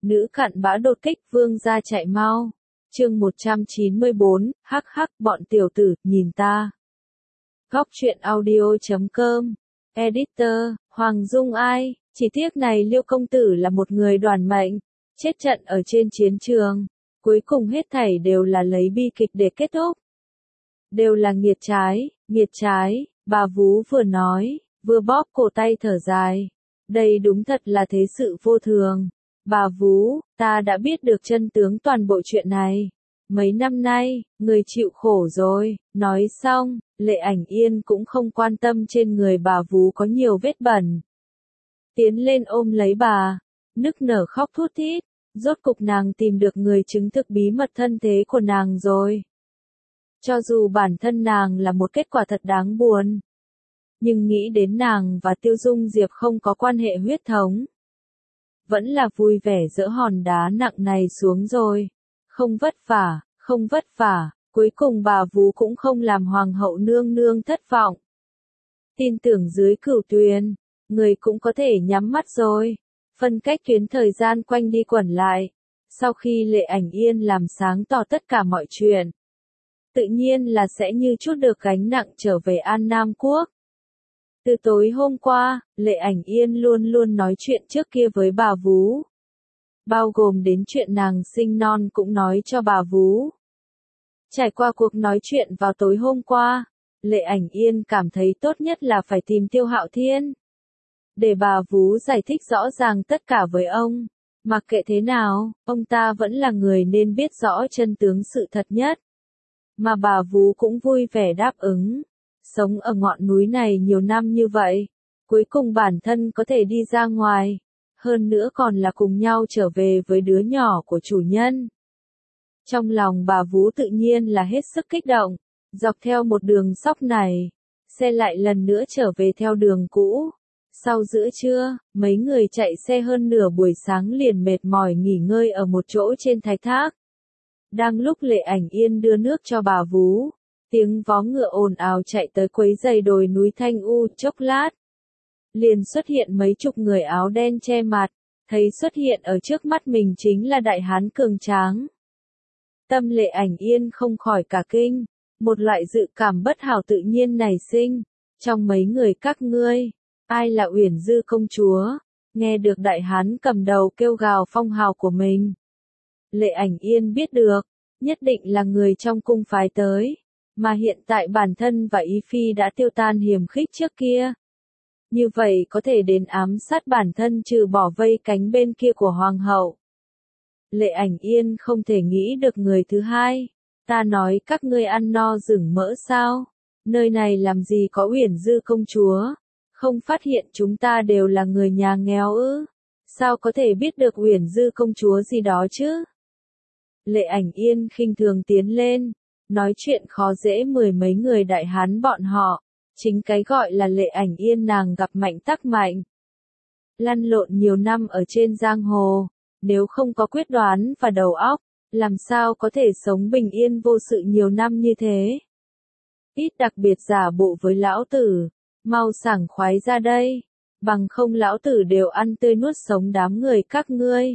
Nữ cặn bã đột kích vương gia chạy mau. Chương 194, hắc hắc bọn tiểu tử, nhìn ta. Góc truyện audio.com. Editor, Hoàng Dung Ai, chỉ tiếc này Liêu công tử là một người đoàn mệnh, chết trận ở trên chiến trường, cuối cùng hết thảy đều là lấy bi kịch để kết thúc. Đều là nghiệt trái, bà Vú vừa nói, vừa bóp cổ tay thở dài. Đây đúng thật là thế sự vô thường. Bà Vú, ta đã biết được chân tướng toàn bộ chuyện này. Mấy năm nay, người chịu khổ rồi. Nói xong, Lệ Ảnh Yên cũng không quan tâm trên người bà Vú có nhiều vết bẩn. Tiến lên ôm lấy bà, nức nở khóc thút thít. Rốt cục nàng tìm được người chứng thực bí mật thân thế của nàng rồi. Cho dù bản thân nàng là một kết quả thật đáng buồn, nhưng nghĩ đến nàng và Tiêu Dung Diệp không có quan hệ huyết thống, vẫn là vui vẻ dỡ hòn đá nặng này xuống rồi. Không vất vả, cuối cùng bà Vú cũng không làm hoàng hậu nương nương thất vọng. Tin tưởng dưới cửu tuyền, người cũng có thể nhắm mắt rồi. Phân cách tuyến thời gian quanh đi quẩn lại. Sau khi Lệ Ảnh Yên làm sáng tỏ tất cả mọi chuyện, tự nhiên là sẽ như chút được gánh nặng trở về An Nam Quốc. Từ tối hôm qua, Lệ Ảnh Yên luôn luôn nói chuyện trước kia với bà Vú. Bao gồm đến chuyện nàng sinh non cũng nói cho bà Vú. Trải qua cuộc nói chuyện vào tối hôm qua, Lệ Ảnh Yên cảm thấy tốt nhất là phải tìm Tiêu Hạo Thiên, để bà Vú giải thích rõ ràng tất cả với ông. Mặc kệ thế nào, ông ta vẫn là người nên biết rõ chân tướng sự thật nhất. Mà bà Vú cũng vui vẻ đáp ứng. Sống ở ngọn núi này nhiều năm như vậy, cuối cùng bản thân có thể đi ra ngoài, hơn nữa còn là cùng nhau trở về với đứa nhỏ của chủ nhân. Trong lòng bà Vú tự nhiên là hết sức kích động. Dọc theo một đường sóc này, xe lại lần nữa trở về theo đường cũ. Sau giữa trưa, mấy người chạy xe hơn nửa buổi sáng liền mệt mỏi nghỉ ngơi ở một chỗ trên thạch thác. Đang lúc Lệ Ảnh Yên đưa nước cho bà Vú, tiếng vó ngựa ồn ào chạy tới quấy rầy đồi núi thanh u. Chốc lát, liền xuất hiện mấy chục người áo đen che mặt, thấy xuất hiện ở trước mắt mình chính là đại hán cường tráng. Tâm Lệ Ảnh Yên không khỏi cả kinh, một loại dự cảm bất hảo tự nhiên nảy sinh. Trong mấy người các ngươi, ai là Uyển Dư công chúa? Nghe được đại hán cầm đầu kêu gào phong hào của mình, Lệ Ảnh Yên biết được, nhất định là người trong cung phái tới, mà hiện tại bản thân và Ý Phi đã tiêu tan hiềm khích trước kia. Như vậy có thể đến ám sát bản thân trừ bỏ vây cánh bên kia của hoàng hậu. Lệ Ảnh Yên không thể nghĩ được người thứ hai. Ta nói các ngươi ăn no rừng mỡ sao? Nơi này làm gì có Uyển Dư công chúa? Không phát hiện chúng ta đều là người nhà nghèo ư? Sao có thể biết được Uyển Dư công chúa gì đó chứ? Lệ Ảnh Yên khinh thường tiến lên, nói chuyện khó dễ mười mấy người đại hán bọn họ. Chính cái gọi là Lệ Ảnh Yên nàng gặp mạnh tắc mạnh. Lăn lộn nhiều năm ở trên giang hồ, nếu không có quyết đoán và đầu óc, làm sao có thể sống bình yên vô sự nhiều năm như thế? Ít đặc biệt giả bộ với lão tử, mau sảng khoái ra đây, bằng không lão tử đều ăn tươi nuốt sống đám người các ngươi.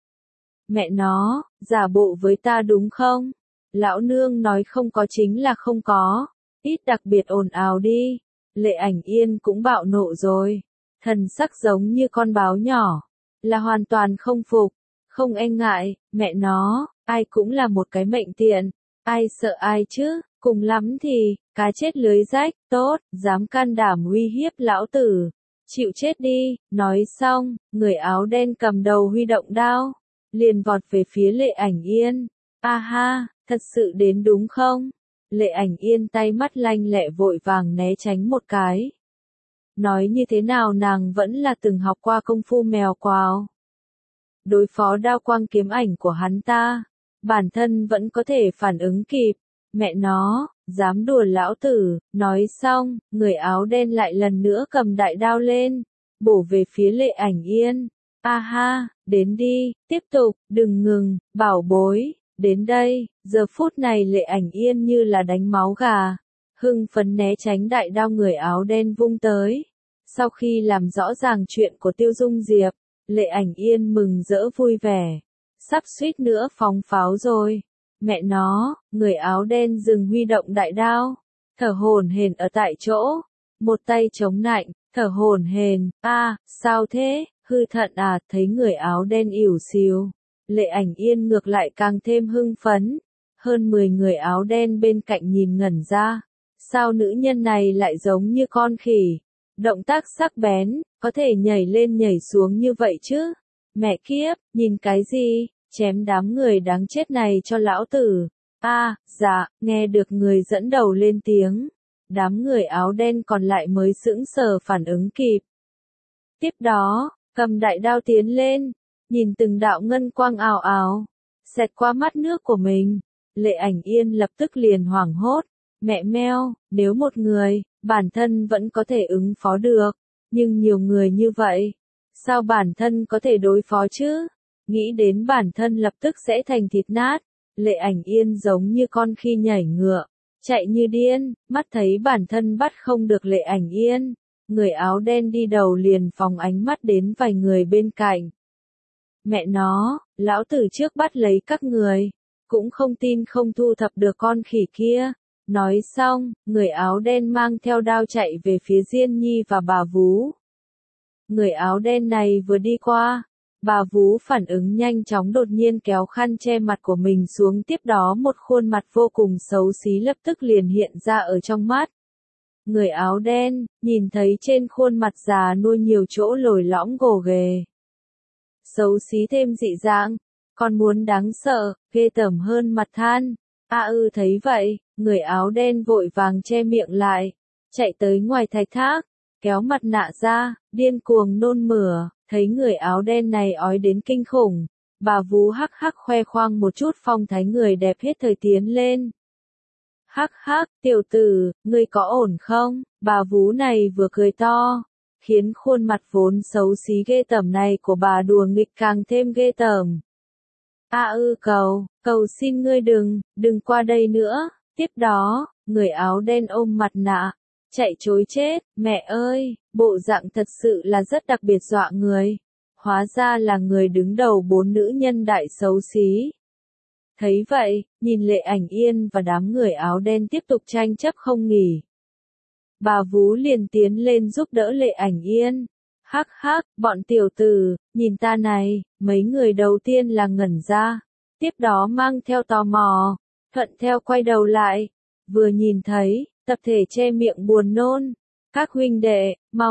Mẹ nó, giả bộ với ta đúng không? Lão nương nói không có chính là không có, ít đặc biệt ồn ào đi. Lệ Ảnh Yên cũng bạo nộ rồi, thần sắc giống như con báo nhỏ, là hoàn toàn không phục, không e ngại. Mẹ nó, ai cũng là một cái mệnh tiện, ai sợ ai chứ? Cùng lắm thì, cá chết lưới rách. Tốt, dám can đảm uy hiếp lão tử, chịu chết đi. Nói xong, người áo đen cầm đầu huy động đao, liền vọt về phía Lệ Ảnh Yên. A ha, thật sự đến đúng không? Lệ Ảnh Yên tay mắt lanh lẹ vội vàng né tránh một cái. Nói như thế nào nàng vẫn là từng học qua công phu mèo quào. Đối phó đao quang kiếm ảnh của hắn ta, bản thân vẫn có thể phản ứng kịp. Mẹ nó, dám đùa lão tử. Nói xong, người áo đen lại lần nữa cầm đại đao lên, bổ về phía Lệ Ảnh Yên. A ha, đến đi, tiếp tục, đừng ngừng, bảo bối. Đến đây, giờ phút này Lệ Ảnh Yên như là đánh máu gà, hưng phấn né tránh đại đao người áo đen vung tới. Sau khi làm rõ ràng chuyện của Tiêu Dung Diệp, Lệ Ảnh Yên mừng rỡ vui vẻ. Sắp suýt nữa phóng pháo rồi. Mẹ nó, người áo đen dừng huy động đại đao. Thở hổn hển ở tại chỗ. Một tay chống nạnh, thở hổn hển. Sao thế, hư thận à, thấy người áo đen ỉu xìu. Lệ Ảnh Yên ngược lại càng thêm hưng phấn. Hơn 10 người áo đen bên cạnh nhìn ngẩn ra. Sao nữ nhân này lại giống như con khỉ? Động tác sắc bén, có thể nhảy lên nhảy xuống như vậy chứ? Mẹ kiếp, nhìn cái gì? Chém đám người đáng chết này cho lão tử. Dạ, nghe được người dẫn đầu lên tiếng. Đám người áo đen còn lại mới sững sờ phản ứng kịp. Tiếp đó, cầm đại đao tiến lên, nhìn từng đạo ngân quang ào ào, xẹt qua mắt nước của mình. Lệ Ảnh Yên lập tức liền hoảng hốt. Mẹ meo, nếu một người, bản thân vẫn có thể ứng phó được, nhưng nhiều người như vậy, sao bản thân có thể đối phó chứ? Nghĩ đến bản thân lập tức sẽ thành thịt nát, Lệ Ảnh Yên giống như con khi nhảy ngựa, chạy như điên, mắt thấy bản thân bắt không được Lệ Ảnh Yên. Người áo đen đi đầu liền phóng ánh mắt đến vài người bên cạnh. Mẹ nó, lão tử trước bắt lấy các người, cũng không tin không thu thập được con khỉ kia. Nói xong, người áo đen mang theo đao chạy về phía Diên Nhi và bà Vú. Người áo đen này vừa đi qua, bà Vú phản ứng nhanh chóng đột nhiên kéo khăn che mặt của mình xuống, tiếp đó một khuôn mặt vô cùng xấu xí lập tức liền hiện ra ở trong mắt. Người áo đen, nhìn thấy trên khuôn mặt già nua nhiều chỗ lồi lõm gồ ghề. Xấu xí thêm dị dạng, còn muốn đáng sợ, ghê tởm hơn mặt than. Thấy vậy, người áo đen vội vàng che miệng lại, chạy tới ngoài thạch thác, kéo mặt nạ ra, điên cuồng nôn mửa, thấy người áo đen này ói đến kinh khủng. Bà Vú hắc hắc khoe khoang một chút phong thái người đẹp hết thời tiến lên. Hắc hắc, tiểu tử, ngươi có ổn không? Bà Vú này vừa cười to, khiến khuôn mặt vốn xấu xí ghê tởm này của bà đùa nghịch càng thêm ghê tởm. Cầu xin ngươi đừng qua đây nữa. Tiếp đó, người áo đen ôm mặt nạ, chạy trối chết. Mẹ ơi, bộ dạng thật sự là rất đặc biệt dọa người. Hóa ra là người đứng đầu 4 nữ nhân đại xấu xí. Thấy vậy, nhìn Lệ Ảnh Yên và đám người áo đen tiếp tục tranh chấp không nghỉ. Bà Vú liền tiến lên giúp đỡ Lệ Ảnh Yên. Hắc hắc, bọn tiểu tử, nhìn ta này, mấy người đầu tiên là ngẩn ra. Tiếp đó mang theo tò mò, thuận theo quay đầu lại. Vừa nhìn thấy, tập thể che miệng buồn nôn. Các huynh đệ,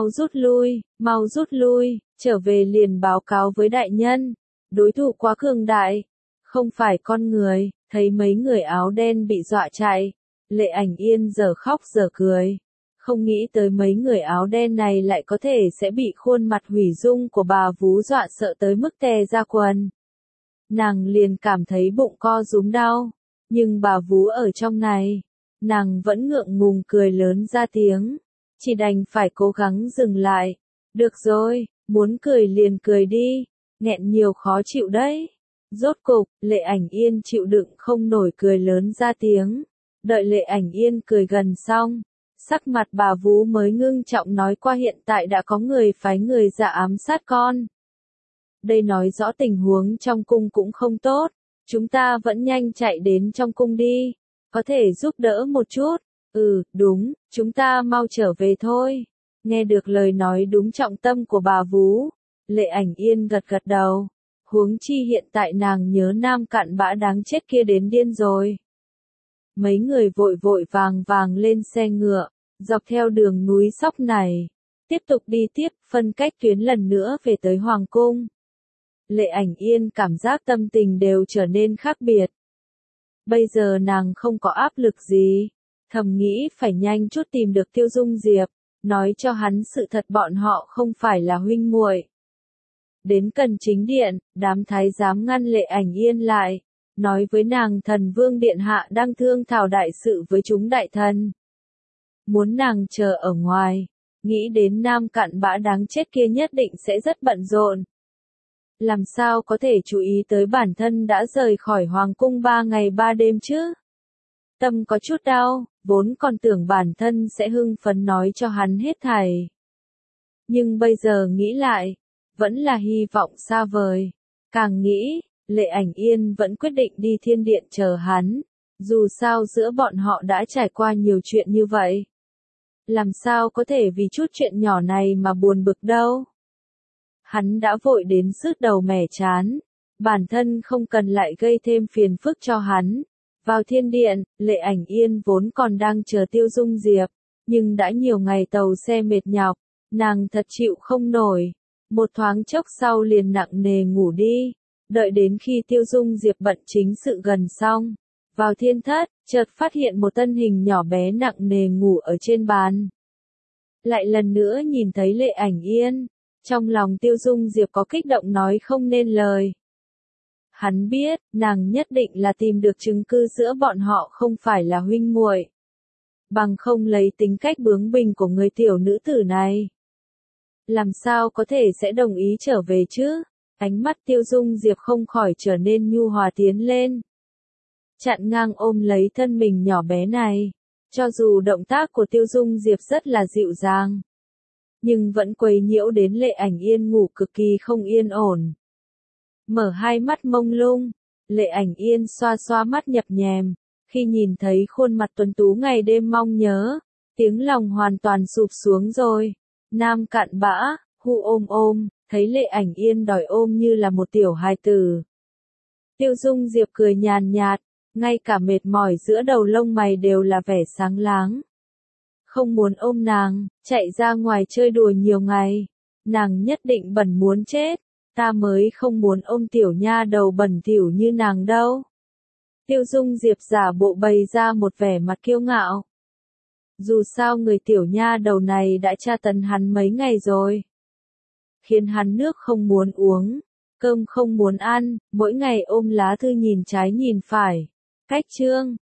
mau rút lui, trở về liền báo cáo với đại nhân. Đối thủ quá cường đại, không phải con người. Thấy mấy người áo đen bị dọa chạy, Lệ Ảnh Yên giờ khóc giờ cười. Không nghĩ tới mấy người áo đen này lại có thể sẽ bị khuôn mặt hủy dung của bà Vú dọa sợ tới mức tè ra quần. Nàng liền cảm thấy bụng co rúm đau, nhưng bà Vú ở trong này, nàng vẫn ngượng ngùng cười lớn ra tiếng, chỉ đành phải cố gắng dừng lại. Được rồi, muốn cười liền cười đi, nghẹn nhiều khó chịu đấy. Rốt cục, Lệ Ảnh Yên chịu đựng không nổi cười lớn ra tiếng. Đợi Lệ Ảnh Yên cười gần xong, sắc mặt bà Vú mới ngưng trọng nói qua hiện tại đã có người phái người ra ám sát con. Đây nói rõ tình huống trong cung cũng không tốt, chúng ta vẫn nhanh chạy đến trong cung đi, có thể giúp đỡ một chút. Đúng, chúng ta mau trở về thôi. Nghe được lời nói đúng trọng tâm của bà Vú, Lệ Ảnh Yên gật gật đầu. Huống chi hiện tại nàng nhớ nam cặn bã đáng chết kia đến điên rồi. Mấy người vội vội vàng lên xe ngựa, dọc theo đường núi Sóc này, tiếp tục đi tiếp, phân cách tuyến lần nữa về tới Hoàng cung. Lệ Ảnh Yên cảm giác tâm tình đều trở nên khác biệt. Bây giờ nàng không có áp lực gì, thầm nghĩ phải nhanh chút tìm được Tiêu Dung Diệp, nói cho hắn sự thật bọn họ không phải là huynh muội. Đến Cần Chính Điện, đám thái giám ngăn Lệ Ảnh Yên lại, nói với nàng Thần Vương Điện Hạ đang thương thảo đại sự với chúng đại thần. Muốn nàng chờ ở ngoài, nghĩ đến nam cặn bã đáng chết kia nhất định sẽ rất bận rộn. Làm sao có thể chú ý tới bản thân đã rời khỏi Hoàng cung 3 ngày 3 đêm chứ? Tâm có chút đau, vốn còn tưởng bản thân sẽ hưng phấn nói cho hắn hết thảy. Nhưng bây giờ nghĩ lại, vẫn là hy vọng xa vời. Càng nghĩ, Lệ Ảnh Yên vẫn quyết định đi thiên điện chờ hắn. Dù sao giữa bọn họ đã trải qua nhiều chuyện như vậy. Làm sao có thể vì chút chuyện nhỏ này mà buồn bực đâu. Hắn đã vội đến sứt đầu mẻ chán. Bản thân không cần lại gây thêm phiền phức cho hắn. Vào thiên điện, Lệ Ảnh Yên vốn còn đang chờ Tiêu Dung Diệp. Nhưng đã nhiều ngày tàu xe mệt nhọc, nàng thật chịu không nổi. Một thoáng chốc sau liền nặng nề ngủ đi. Đợi đến khi Tiêu Dung Diệp bận chính sự gần xong. Vào thiên thất, chợt phát hiện một thân hình nhỏ bé nặng nề ngủ ở trên bàn. Lại lần nữa nhìn thấy Lệ Ảnh Yên. Trong lòng Tiêu Dung Diệp có kích động nói không nên lời. Hắn biết, nàng nhất định là tìm được chứng cứ giữa bọn họ không phải là huynh muội. Bằng không lấy tính cách bướng bỉnh của người tiểu nữ tử này. Làm sao có thể sẽ đồng ý trở về chứ? Ánh mắt Tiêu Dung Diệp không khỏi trở nên nhu hòa tiến lên. Chặn ngang ôm lấy thân mình nhỏ bé này. Cho dù động tác của Tiêu Dung Diệp rất là dịu dàng. Nhưng vẫn quấy nhiễu đến Lệ Ảnh Yên ngủ cực kỳ không yên ổn. Mở hai mắt mông lung, Lệ Ảnh Yên xoa xoa mắt nhập nhèm. Khi nhìn thấy khuôn mặt tuấn tú ngày đêm mong nhớ, tiếng lòng hoàn toàn sụp xuống rồi. Nam cặn bã, hu ôm ôm, thấy Lệ Ảnh Yên đòi ôm như là một tiểu hài tử. Tiêu Dung Diệp cười nhàn nhạt, ngay cả mệt mỏi giữa đầu lông mày đều là vẻ sáng láng. Không muốn ôm nàng, chạy ra ngoài chơi đùa nhiều ngày. Nàng nhất định bẩn muốn chết, ta mới không muốn ôm tiểu nha đầu bẩn thỉu như nàng đâu. Tiêu Dung Diệp giả bộ bày ra một vẻ mặt kiêu ngạo. Dù sao người tiểu nha đầu này đã tra tấn hắn mấy ngày rồi. Khiến hắn nước không muốn uống, cơm không muốn ăn, mỗi ngày ôm lá thư nhìn trái nhìn phải. Cách chương